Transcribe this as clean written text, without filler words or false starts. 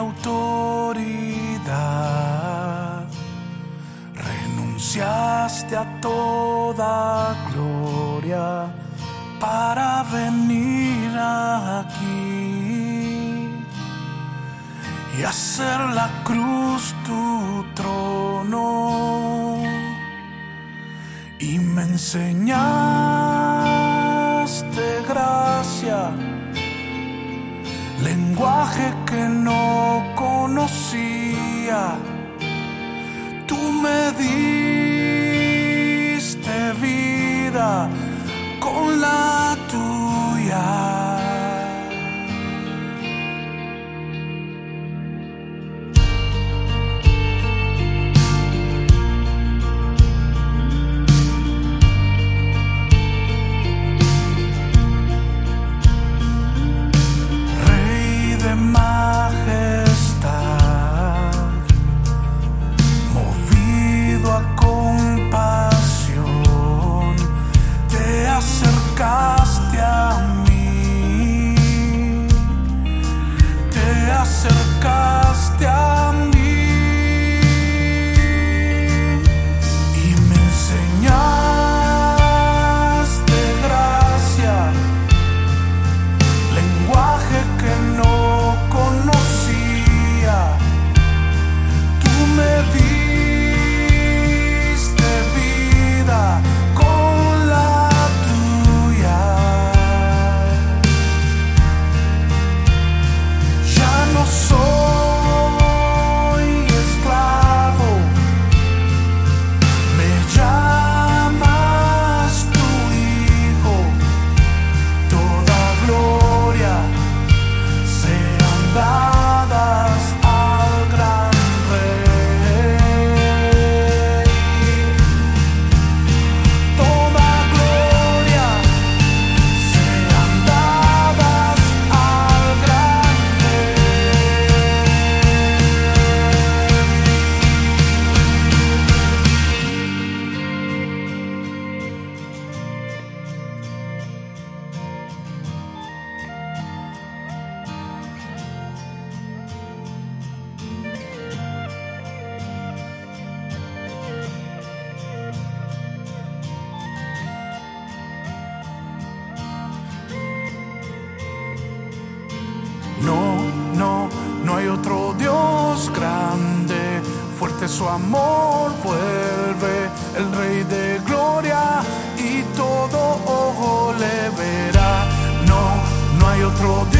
autoridad, renunciaste a toda gloria para venir aquí y hacer la cruz tu trono. Y me enseñaste gracia, lenguaje que no conocía. Tú me diste vida con la tuya. Majestad, movido a compasión, te acercaste a mí, te acercaste a mí y me enseñaste gracia, lenguaje que no conocía. Tú me diste vida con la tuya. Ya no soy esclavo, me llamas tu hijo. Toda gloria sean dadas al gran Rey. Toda gloria sean dadas al gran No hay otro Dios grande, fuerte su amor vuelve, el Rey de gloria y todo ojo le verá. No hay otro